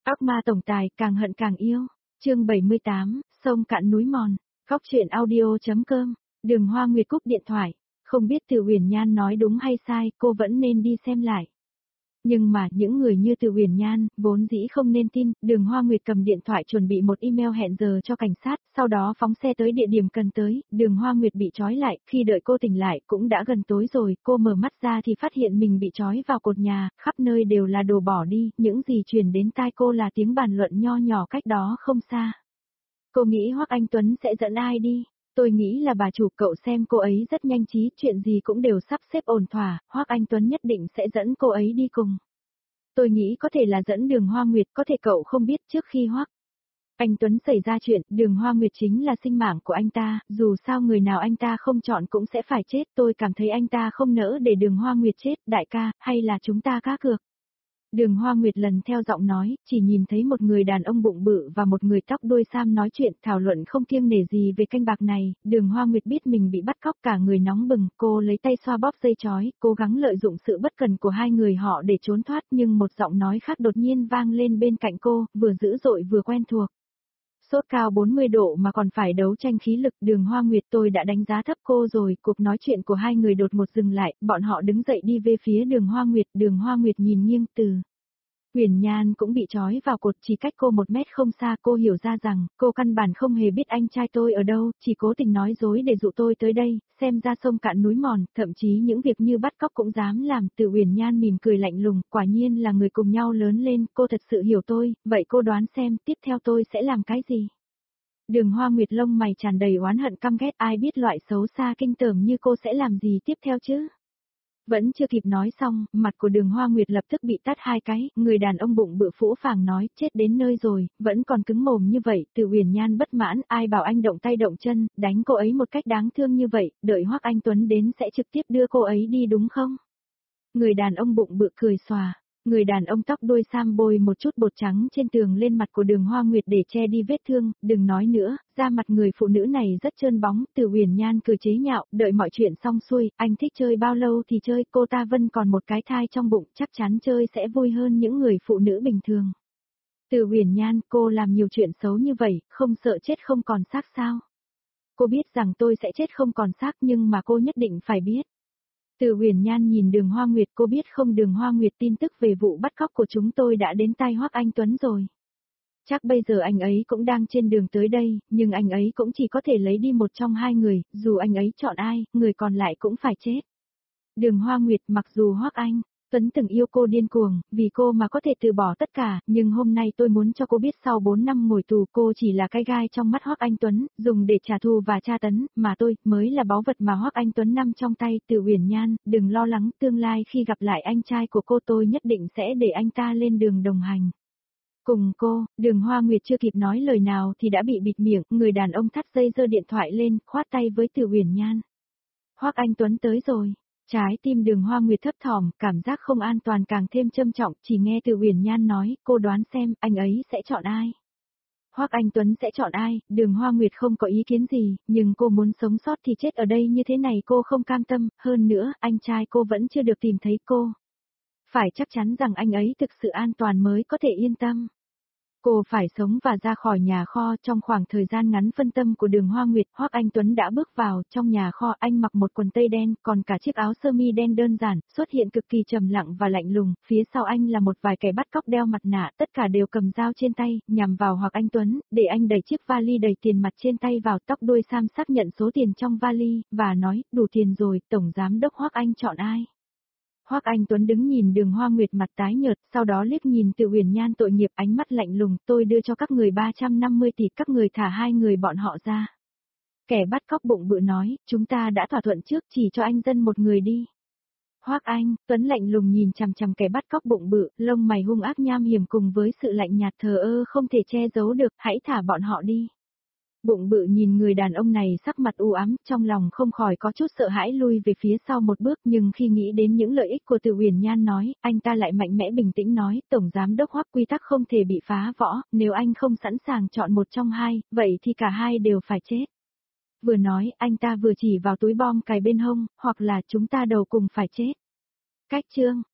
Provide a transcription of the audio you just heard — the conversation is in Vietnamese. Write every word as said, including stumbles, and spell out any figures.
Ác ma tổng tài càng hận càng yêu. Chương bảy mươi tám, sông cạn núi mòn. Góc truyện audio.com. Đường Hoa Nguyệt cúp điện thoại, không biết Từ Uyển Nhan nói đúng hay sai, cô vẫn nên đi xem lại. Nhưng mà những người như Từ Uyển Nhan, vốn dĩ không nên tin. Đường Hoa Nguyệt cầm điện thoại chuẩn bị một email hẹn giờ cho cảnh sát, sau đó phóng xe tới địa điểm cần tới. Đường Hoa Nguyệt bị trói lại, khi đợi cô tỉnh lại cũng đã gần tối rồi, cô mở mắt ra thì phát hiện mình bị trói vào cột nhà, khắp nơi đều là đồ bỏ đi, những gì truyền đến tai cô là tiếng bàn luận nho nhỏ cách đó không xa. Cô nghĩ Hoắc Anh Tuấn sẽ dẫn ai đi? Tôi nghĩ là bà chủ, cậu xem cô ấy rất nhanh trí, chuyện gì cũng đều sắp xếp ổn thỏa, Hoắc Anh Tuấn nhất định sẽ dẫn cô ấy đi cùng. Tôi nghĩ có thể là dẫn Đường Hoa Nguyệt, có thể cậu không biết trước khi Hoắc Anh Tuấn xảy ra chuyện, Đường Hoa Nguyệt chính là sinh mạng của anh ta, dù sao người nào anh ta không chọn cũng sẽ phải chết, tôi cảm thấy anh ta không nỡ để Đường Hoa Nguyệt chết, đại ca, hay là chúng ta cá cược. Đường Hoa Nguyệt lần theo giọng nói, chỉ nhìn thấy một người đàn ông bụng bự và một người tóc đuôi sam nói chuyện, thảo luận không kiêng nể gì về canh bạc này. Đường Hoa Nguyệt biết mình bị bắt cóc, cả người nóng bừng, cô lấy tay xoa bóp dây chói, cố gắng lợi dụng sự bất cần của hai người họ để trốn thoát, nhưng một giọng nói khác đột nhiên vang lên bên cạnh cô, vừa dữ dội vừa quen thuộc. Sốt cao bốn mươi độ mà còn phải đấu tranh khí lực. Đường Hoa Nguyệt, tôi đã đánh giá thấp cô rồi. Cuộc nói chuyện của hai người đột ngột dừng lại, bọn họ đứng dậy đi về phía Đường Hoa Nguyệt. Đường Hoa Nguyệt nhìn nghiêng. Từ Uyển Nhan cũng bị trói vào cột, chỉ cách cô một mét không xa. Cô hiểu ra rằng, cô căn bản không hề biết anh trai tôi ở đâu, chỉ cố tình nói dối để dụ tôi tới đây, xem ra sông cạn núi mòn, thậm chí những việc như bắt cóc cũng dám làm. Từ Uyển Nhan mỉm cười lạnh lùng, quả nhiên là người cùng nhau lớn lên, cô thật sự hiểu tôi, vậy cô đoán xem, tiếp theo tôi sẽ làm cái gì? Đường Hoa Nguyệt lông mày tràn đầy oán hận căm ghét, ai biết loại xấu xa kinh tởm như cô sẽ làm gì tiếp theo chứ? Vẫn chưa kịp nói xong, mặt của Đường Hoa Nguyệt lập tức bị tát hai cái, người đàn ông bụng bự phũ phàng nói, chết đến nơi rồi, vẫn còn cứng mồm như vậy. Từ Uyển Nhan bất mãn, ai bảo anh động tay động chân, đánh cô ấy một cách đáng thương như vậy, đợi Hoắc Anh Tuấn đến sẽ trực tiếp đưa cô ấy đi đúng không? Người đàn ông bụng bự cười xòa. Người đàn ông tóc đuôi sam bôi một chút bột trắng trên tường lên mặt của Đường Hoa Nguyệt để che đi vết thương, đừng nói nữa, da mặt người phụ nữ này rất trơn bóng. Từ Uyển Nhan cười chế nhạo, đợi mọi chuyện xong xuôi, anh thích chơi bao lâu thì chơi, cô ta vẫn còn một cái thai trong bụng, chắc chắn chơi sẽ vui hơn những người phụ nữ bình thường. Từ Uyển Nhan, cô làm nhiều chuyện xấu như vậy, không sợ chết không còn xác sao? Cô biết rằng tôi sẽ chết không còn xác nhưng mà cô nhất định phải biết. Từ Uyển Nhan nhìn Đường Hoa Nguyệt, cô biết không? Đường Hoa Nguyệt, tin tức về vụ bắt cóc của chúng tôi đã đến tai Hoắc Anh Tuấn rồi. Chắc bây giờ anh ấy cũng đang trên đường tới đây, nhưng anh ấy cũng chỉ có thể lấy đi một trong hai người, dù anh ấy chọn ai, người còn lại cũng phải chết. Đường Hoa Nguyệt, mặc dù Hoắc Anh Tuấn từng yêu cô điên cuồng, vì cô mà có thể từ bỏ tất cả, nhưng hôm nay tôi muốn cho cô biết sau bốn năm ngồi tù cô chỉ là cái gai trong mắt Hoắc Anh Tuấn, dùng để trả thù và tra tấn, mà tôi mới là báu vật mà Hoắc Anh Tuấn nắm trong tay. Từ Uyển Nhan, đừng lo lắng, tương lai khi gặp lại anh trai của cô tôi nhất định sẽ để anh ta lên đường đồng hành cùng cô. Đường Hoa Nguyệt chưa kịp nói lời nào thì đã bị bịt miệng, người đàn ông thắt dây giơ điện thoại lên, khoát tay với Từ Uyển Nhan. Hoắc Anh Tuấn tới rồi. Trái tim Đường Hoa Nguyệt thấp thỏm, cảm giác không an toàn càng thêm trầm trọng, chỉ nghe Từ Uyển Nhan nói, cô đoán xem, anh ấy sẽ chọn ai? Hoắc Anh Tuấn sẽ chọn ai? Đường Hoa Nguyệt không có ý kiến gì, nhưng cô muốn sống sót thì chết ở đây như thế này cô không cam tâm, hơn nữa, anh trai cô vẫn chưa được tìm thấy cô. Phải chắc chắn rằng anh ấy thực sự an toàn mới có thể yên tâm. Cô phải sống và ra khỏi nhà kho. Trong khoảng thời gian ngắn phân tâm của Đường Hoa Nguyệt, Hoắc Anh Tuấn đã bước vào. Trong nhà kho anh mặc một quần tây đen, còn cả chiếc áo sơ mi đen đơn giản, xuất hiện cực kỳ trầm lặng và lạnh lùng. Phía sau anh là một vài kẻ bắt cóc đeo mặt nạ, tất cả đều cầm dao trên tay, nhằm vào Hoắc Anh Tuấn, để anh đẩy chiếc vali đầy tiền mặt trên tay vào. Tóc đuôi sam xác nhận số tiền trong vali, và nói, đủ tiền rồi, Tổng Giám đốc Hoắc Anh chọn ai? Hoắc Anh Tuấn đứng nhìn Đường Hoa Nguyệt mặt tái nhợt, sau đó liếc nhìn Từ Uyển Nhan tội nghiệp, ánh mắt lạnh lùng, tôi đưa cho các người ba trăm năm mươi tỷ, các người thả hai người bọn họ ra. Kẻ bắt cóc bụng bự nói, chúng ta đã thỏa thuận trước, chỉ cho anh dân một người đi. Hoắc Anh Tuấn lạnh lùng nhìn chằm chằm kẻ bắt cóc bụng bự, lông mày hung ác nham hiểm cùng với sự lạnh nhạt thờ ơ không thể che giấu được, hãy thả bọn họ đi. Bụng bự nhìn người đàn ông này sắc mặt u ám, trong lòng không khỏi có chút sợ hãi lui về phía sau một bước, nhưng khi nghĩ đến những lợi ích của Từ Uyển Nhan nói, anh ta lại mạnh mẽ bình tĩnh nói, Tổng Giám đốc Hoắc, quy tắc không thể bị phá võ, nếu anh không sẵn sàng chọn một trong hai, vậy thì cả hai đều phải chết. Vừa nói, anh ta vừa chỉ vào túi bom cài bên hông, hoặc là chúng ta đầu cùng phải chết. Cách chương